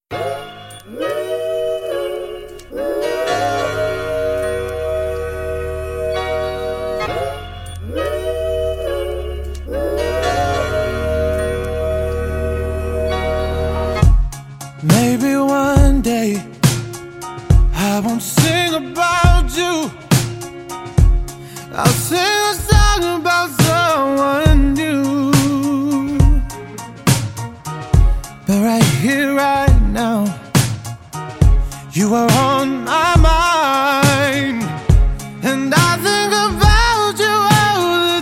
Maybe one day I won't sing about you. I'll sing a song about someone new. But right here, right now, you are on my mind, and I think about you all the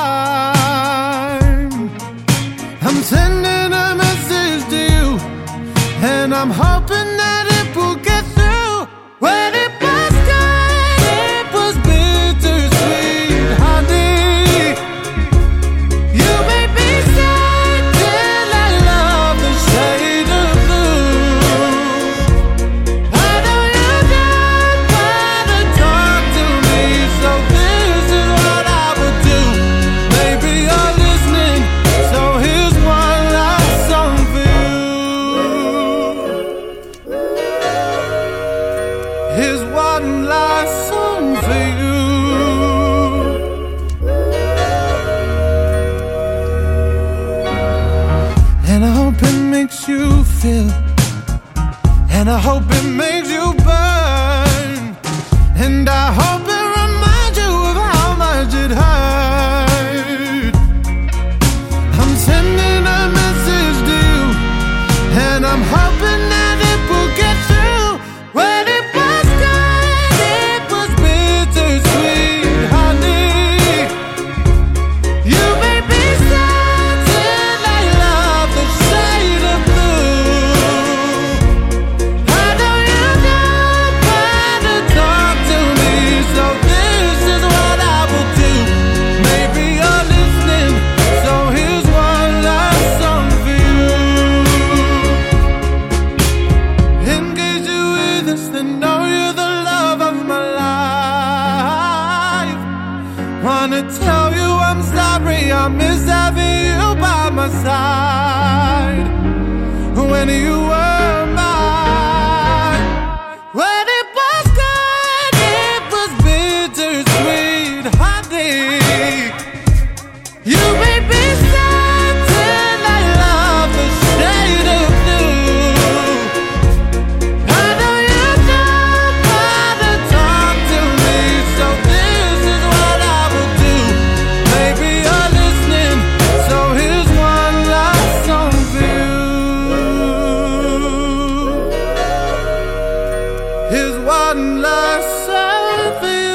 time. I'm sending a message to you, and I'm hoping that it will get through. When it was good, it was bittersweet, honey. You made me sad till I love the shade of blue. I know you don't wanna talk to me, so this is what I would do. Maybe you're listening, so here's one last song for you. Here's one last song for you. And I hope it makes you feel, and I hope it makes you burn, and I hope it reminds you of how much it hurt. I'm sending a message to you, and I'm hoping that it will get through. When it was good, it was bittersweet, honey. You made me sad till I love the shade of blue. I know you don't wanna talk to me, so this is what I will do. Maybe you're listening, so here's one last song for you. In case you're with us, then know you're the love of my life. Wanna tell you I'm sorry, I miss having you by my side when you were mine. When it was good, it was bittersweet, honey. You made me sad till I love the shade of blue. I know you don't wanna talk to me, so this is what I will do. Maybe you're listening, so here's one last song for you. Here's one last song for you.